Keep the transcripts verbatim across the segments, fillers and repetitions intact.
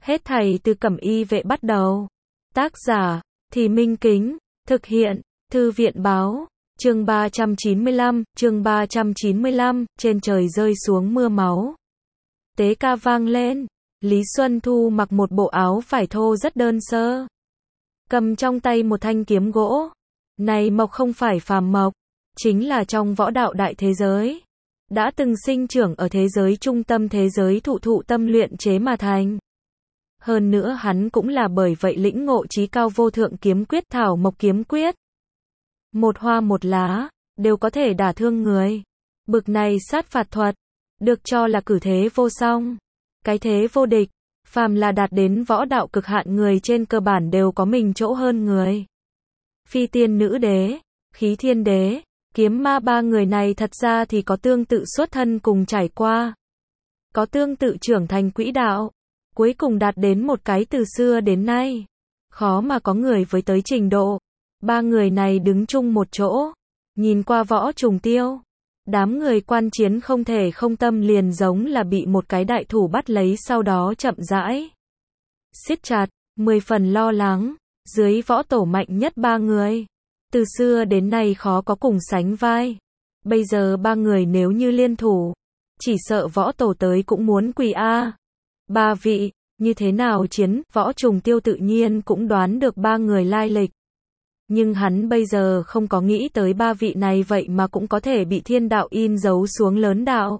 Hết thảy từ Cẩm Y vệ bắt đầu. Tác giả, Thì Minh Kính, thực hiện, Thư viện báo, chương ba trăm chín mươi lăm, chương ba trăm chín mươi lăm, trên trời rơi xuống mưa máu. Tế ca vang lên, Lý Xuân Thu mặc một bộ áo vải thô rất đơn sơ. Cầm trong tay một thanh kiếm gỗ. Này mộc không phải phàm mộc, chính là trong võ đạo đại thế giới. Đã từng sinh trưởng ở thế giới trung tâm thế giới thụ thụ tâm luyện chế mà thành. Hơn nữa hắn cũng là bởi vậy lĩnh ngộ chí cao vô thượng kiếm quyết thảo mộc kiếm quyết. Một hoa một lá, đều có thể đả thương người. Bực này sát phạt thuật, được cho là cử thế vô song. Cái thế vô địch, phàm là đạt đến võ đạo cực hạn người trên cơ bản đều có mình chỗ hơn người. Phi tiên nữ đế, khí thiên đế, kiếm ma ba người này thật ra thì có tương tự xuất thân cùng trải qua. Có tương tự trưởng thành quỹ đạo. Cuối cùng đạt đến một cái từ xưa đến nay. Khó mà có người với tới trình độ. Ba người này đứng chung một chỗ. Nhìn qua Võ Trùng Tiêu. Đám người quan chiến không thể không tâm liền giống là bị một cái đại thủ bắt lấy sau đó chậm rãi siết chặt, mười phần lo lắng. Dưới võ tổ mạnh nhất ba người. Từ xưa đến nay khó có cùng sánh vai. Bây giờ ba người nếu như liên thủ. Chỉ sợ võ tổ tới cũng muốn quỳ a. Ba vị, như thế nào chiến, Võ Trùng Tiêu tự nhiên cũng đoán được ba người lai lịch. Nhưng hắn bây giờ không có nghĩ tới ba vị này vậy mà cũng có thể bị thiên đạo in dấu xuống lớn đạo.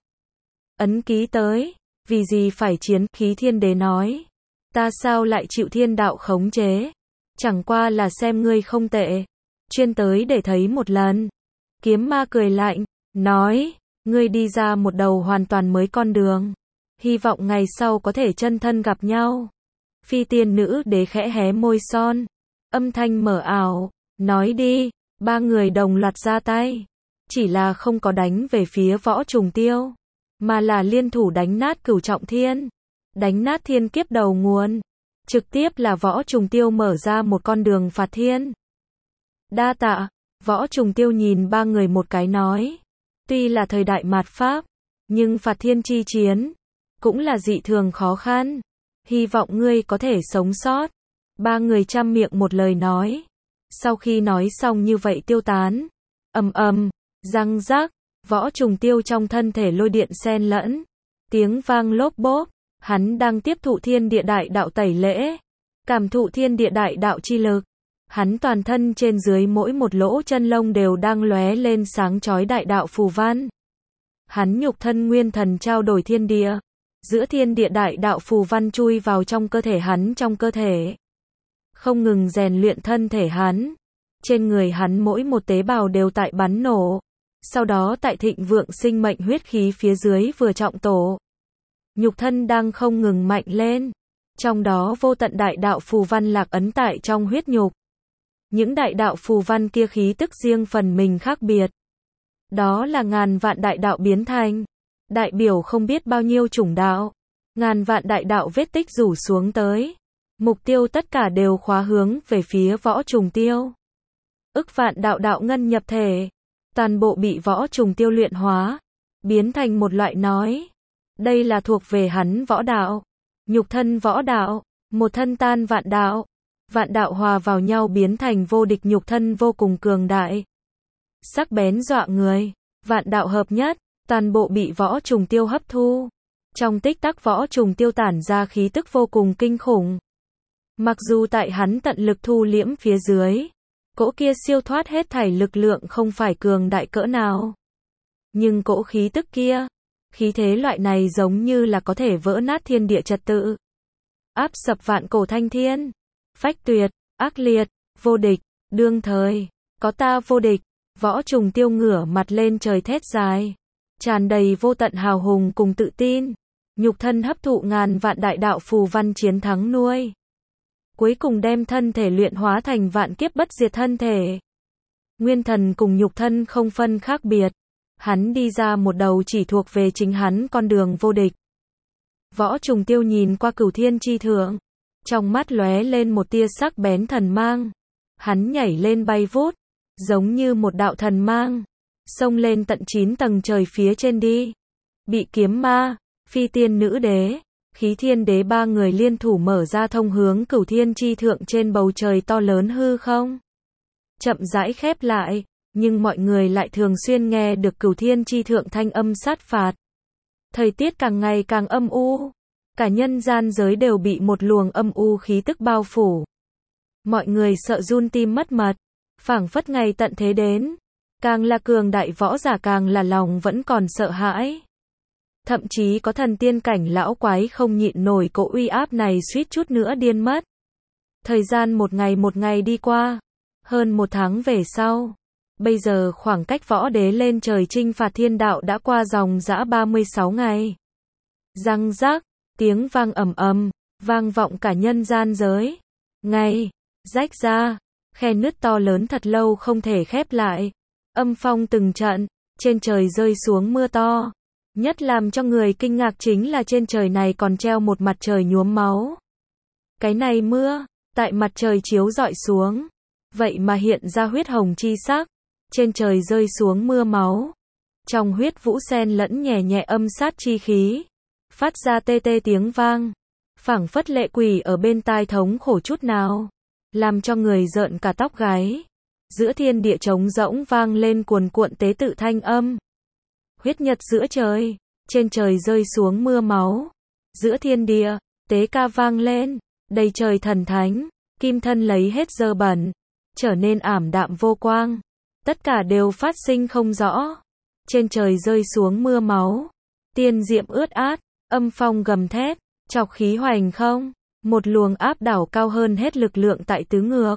Ấn ký tới, vì gì phải chiến, khí thiên đế nói. Ta sao lại chịu thiên đạo khống chế? Chẳng qua là xem ngươi không tệ. Chuyên tới để thấy một lần. Kiếm ma cười lạnh, nói, ngươi đi ra một đầu hoàn toàn mới con đường. Hy vọng ngày sau có thể chân thân gặp nhau. Phi tiên nữ đế khẽ hé môi son. Âm thanh mờ ảo. Nói đi. Ba người đồng loạt ra tay. Chỉ là không có đánh về phía Võ Trùng Tiêu. Mà là liên thủ đánh nát Cửu Trọng Thiên. Đánh nát thiên kiếp đầu nguồn. Trực tiếp là Võ Trùng Tiêu mở ra một con đường phạt thiên. Đa tạ. Võ Trùng Tiêu nhìn ba người một cái nói. Tuy là thời đại mạt Pháp. Nhưng phạt thiên chi chiến. Cũng là dị thường khó khăn. Hy vọng ngươi có thể sống sót. Ba người chăm miệng một lời nói. Sau khi nói xong như vậy tiêu tán. Ầm ầm, răng rắc, Võ Trùng Tiêu trong thân thể lôi điện xen lẫn. Tiếng vang lốp bốp. Hắn đang tiếp thụ thiên địa đại đạo tẩy lễ. Cảm thụ thiên địa đại đạo chi lực. Hắn toàn thân trên dưới mỗi một lỗ chân lông đều đang lóe lên sáng chói đại đạo phù văn. Hắn nhục thân nguyên thần trao đổi thiên địa. Giữa thiên địa đại đạo phù văn chui vào trong cơ thể hắn trong cơ thể. Không ngừng rèn luyện thân thể hắn. Trên người hắn mỗi một tế bào đều tại bắn nổ. Sau đó tại thịnh vượng sinh mệnh huyết khí phía dưới vừa trọng tổ. Nhục thân đang không ngừng mạnh lên. Trong đó vô tận đại đạo phù văn lạc ấn tại trong huyết nhục. Những đại đạo phù văn kia khí tức riêng phần mình khác biệt. Đó là ngàn vạn đại đạo biến thành. Đại biểu không biết bao nhiêu chủng đạo. Ngàn vạn đại đạo vết tích rủ xuống tới. Mục tiêu tất cả đều khóa hướng về phía Võ Trùng Tiêu. Ức vạn đạo đạo ngân nhập thể. Toàn bộ bị Võ Trùng Tiêu luyện hóa. Biến thành một loại nói. Đây là thuộc về hắn võ đạo. Nhục thân võ đạo. Một thân tan vạn đạo. Vạn đạo hòa vào nhau biến thành vô địch nhục thân vô cùng cường đại. Sắc bén dọa người. Vạn đạo hợp nhất. Toàn bộ bị Võ Trùng Tiêu hấp thu. Trong tích tắc Võ Trùng Tiêu tản ra khí tức vô cùng kinh khủng. Mặc dù tại hắn tận lực thu liễm phía dưới. Cỗ kia siêu thoát hết thảy lực lượng không phải cường đại cỡ nào. Nhưng cỗ khí tức kia. Khí thế loại này giống như là có thể vỡ nát thiên địa trật tự. Áp sập vạn cổ thanh thiên. Phách tuyệt, ác liệt, vô địch, đương thời. Có ta vô địch. Võ Trùng Tiêu ngửa mặt lên trời thét dài. Tràn đầy vô tận hào hùng cùng tự tin. Nhục thân hấp thụ ngàn vạn đại đạo phù văn chiến thắng nuôi. Cuối cùng đem thân thể luyện hóa thành vạn kiếp bất diệt thân thể. Nguyên thần cùng nhục thân không phân khác biệt. Hắn đi ra một đầu chỉ thuộc về chính hắn con đường vô địch. Võ Trùng Tiêu nhìn qua cửu thiên chi thượng. Trong mắt lóe lên một tia sắc bén thần mang. Hắn nhảy lên bay vút. Giống như một đạo thần mang. Xông lên tận chín tầng trời phía trên đi. Bị kiếm ma, phi tiên nữ đế, Khí Thiên Đế ba người liên thủ mở ra thông hướng Cửu Thiên chi thượng trên bầu trời to lớn hư không. Chậm rãi khép lại, nhưng mọi người lại thường xuyên nghe được Cửu Thiên chi thượng thanh âm sát phạt. Thời tiết càng ngày càng âm u, cả nhân gian giới đều bị một luồng âm u khí tức bao phủ. Mọi người sợ run tim mất mật, phảng phất ngày tận thế đến, càng là cường đại võ giả càng là lòng vẫn còn sợ hãi. Thậm chí có thần tiên cảnh lão quái không nhịn nổi cỗ uy áp này suýt chút nữa điên mất. Thời gian một ngày một ngày đi qua, hơn một tháng về sau, bây giờ khoảng cách võ đế lên trời chinh phạt thiên đạo đã qua dòng dã ba mươi sáu ngày. Răng rác, tiếng vang ầm ầm, vang vọng cả nhân gian giới. Ngày, rách ra, khe nứt to lớn thật lâu không thể khép lại. Âm phong từng trận, trên trời rơi xuống mưa to. Nhất làm cho người kinh ngạc chính là trên trời này còn treo một mặt trời nhuốm máu. Cái này mưa, tại mặt trời chiếu rọi xuống, vậy mà hiện ra huyết hồng chi sắc. Trên trời rơi xuống mưa máu, trong huyết vũ xen lẫn nhẹ nhẹ âm sát chi khí, phát ra tê tê tiếng vang, phảng phất lệ quỷ ở bên tai thống khổ chút nào, làm cho người rợn cả tóc gáy. Giữa thiên địa trống rỗng vang lên cuồn cuộn tế tự thanh âm. Huyết nhật giữa trời, trên trời rơi xuống mưa máu. Giữa thiên địa, tế ca vang lên, đầy trời thần thánh, kim thân lấy hết dơ bẩn, trở nên ảm đạm vô quang. Tất cả đều phát sinh không rõ. Trên trời rơi xuống mưa máu, tiên diệm ướt át, âm phong gầm thét, chọc khí hoành không, một luồng áp đảo cao hơn hết lực lượng tại tứ ngược.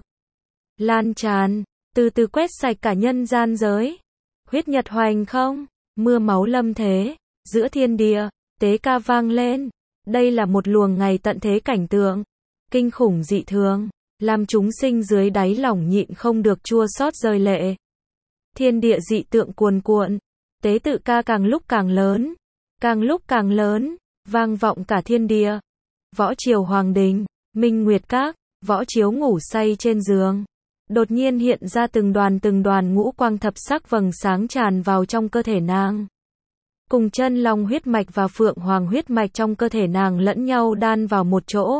Lan tràn, từ từ quét sạch cả nhân gian giới. Huyết nhật hoành không, mưa máu lâm thế, giữa thiên địa, tế ca vang lên. Đây là một luồng ngày tận thế cảnh tượng, kinh khủng dị thường, làm chúng sinh dưới đáy lòng nhịn không được chua xót rơi lệ. Thiên địa dị tượng cuồn cuộn, tế tự ca càng lúc càng lớn, càng lúc càng lớn, vang vọng cả thiên địa. Võ triều hoàng đình, Minh Nguyệt Các, Võ Chiếu ngủ say trên giường. Đột nhiên hiện ra từng đoàn từng đoàn ngũ quang thập sắc vầng sáng tràn vào trong cơ thể nàng. Cùng chân long huyết mạch và phượng hoàng huyết mạch trong cơ thể nàng lẫn nhau đan vào một chỗ.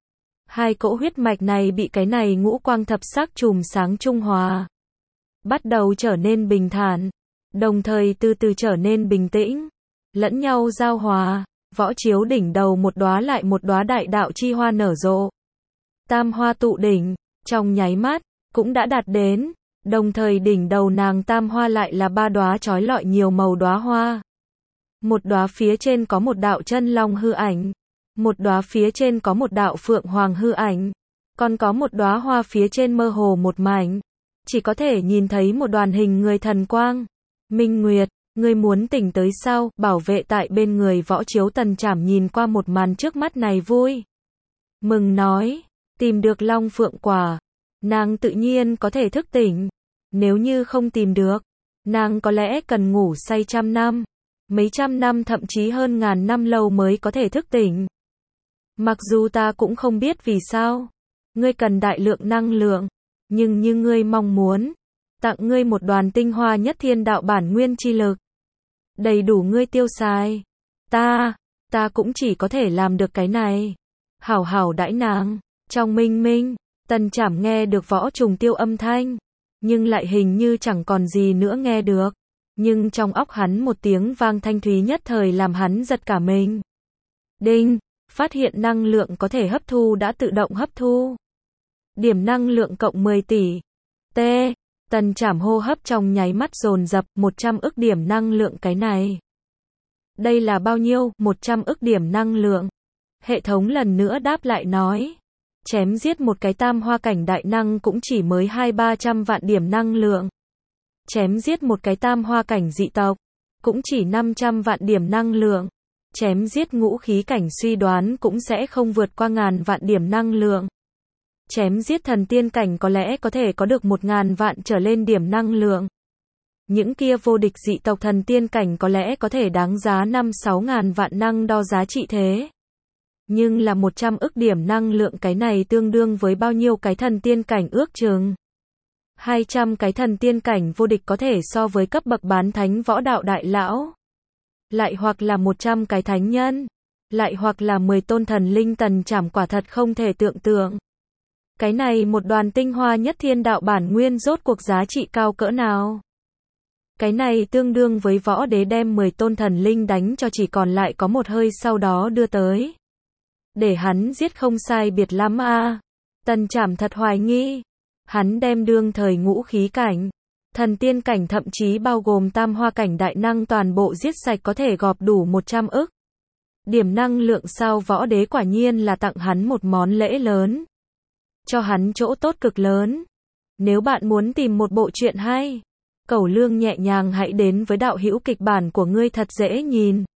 Hai cỗ huyết mạch này bị cái này ngũ quang thập sắc chùm sáng trung hòa, bắt đầu trở nên bình thản, đồng thời từ từ trở nên bình tĩnh, lẫn nhau giao hòa. Võ Chiếu đỉnh đầu một đóa lại một đóa đại đạo chi hoa nở rộ. Tam hoa tụ đỉnh, trong nháy mắt, cũng đã đạt đến, đồng thời đỉnh đầu nàng tam hoa lại là ba đóa chói lọi nhiều màu đóa hoa. Một đóa phía trên có một đạo chân long hư ảnh, một đóa phía trên có một đạo phượng hoàng hư ảnh, còn có một đóa hoa phía trên mơ hồ một mảnh, chỉ có thể nhìn thấy một đoàn hình người thần quang. Minh Nguyệt, ngươi muốn tỉnh tới sao? Bảo vệ tại bên người Võ Chiếu Tần Trảm nhìn qua một màn trước mắt này vui mừng nói, tìm được long phượng quả, nàng tự nhiên có thể thức tỉnh. Nếu như không tìm được, nàng có lẽ cần ngủ say trăm năm, mấy trăm năm thậm chí hơn ngàn năm lâu mới có thể thức tỉnh. Mặc dù ta cũng không biết vì sao, ngươi cần đại lượng năng lượng, nhưng như ngươi mong muốn, tặng ngươi một đoàn tinh hoa nhất thiên đạo bản nguyên chi lực, đầy đủ ngươi tiêu xài. Ta, ta cũng chỉ có thể làm được cái này. Hảo hảo đãi nàng. Trong minh minh, Tần Trảm nghe được Võ Trùng Tiêu âm thanh, nhưng lại hình như chẳng còn gì nữa nghe được. Nhưng trong óc hắn một tiếng vang thanh thúy nhất thời làm hắn giật cả mình. Đinh, phát hiện năng lượng có thể hấp thu đã tự động hấp thu. Điểm năng lượng cộng mười tỷ. T. Tần Trảm hô hấp trong nháy mắt dồn dập, một trăm ức điểm năng lượng cái này. Đây là bao nhiêu? một trăm ức điểm năng lượng. Hệ thống lần nữa đáp lại nói. Chém giết một cái tam hoa cảnh đại năng cũng chỉ mới hai ba trăm vạn điểm năng lượng. Chém giết một cái tam hoa cảnh dị tộc, cũng chỉ năm trăm vạn điểm năng lượng. Chém giết ngũ khí cảnh suy đoán cũng sẽ không vượt qua ngàn vạn điểm năng lượng. Chém giết thần tiên cảnh có lẽ có thể có được một ngàn vạn trở lên điểm năng lượng. Những kia vô địch dị tộc thần tiên cảnh có lẽ có thể đáng giá năm sáu ngàn vạn năng đo giá trị thế. Nhưng là một trăm ức điểm năng lượng cái này tương đương với bao nhiêu cái thần tiên cảnh ước chừng. hai trăm cái thần tiên cảnh vô địch có thể so với cấp bậc bán thánh võ đạo đại lão. Lại hoặc là một trăm cái thánh nhân. lại hoặc là mười tôn thần linh tần trảm quả thật không thể tưởng tượng. Cái này một đoàn tinh hoa nhất thiên đạo bản nguyên rốt cuộc giá trị cao cỡ nào? Cái này tương đương với võ đế đem mười tôn thần linh đánh cho chỉ còn lại có một hơi sau đó đưa tới. Để hắn giết không sai biệt lắm a. À. Tần Trảm thật hoài nghi. Hắn đem đương thời ngũ khí cảnh, thần tiên cảnh thậm chí bao gồm tam hoa cảnh đại năng toàn bộ giết sạch có thể gọp đủ một trăm ức. Điểm năng lượng sao võ đế quả nhiên là tặng hắn một món lễ lớn. Cho hắn chỗ tốt cực lớn. Nếu bạn muốn tìm một bộ truyện hay, Cẩu Lương nhẹ nhàng hãy đến với đạo hữu kịch bản của ngươi thật dễ nhìn.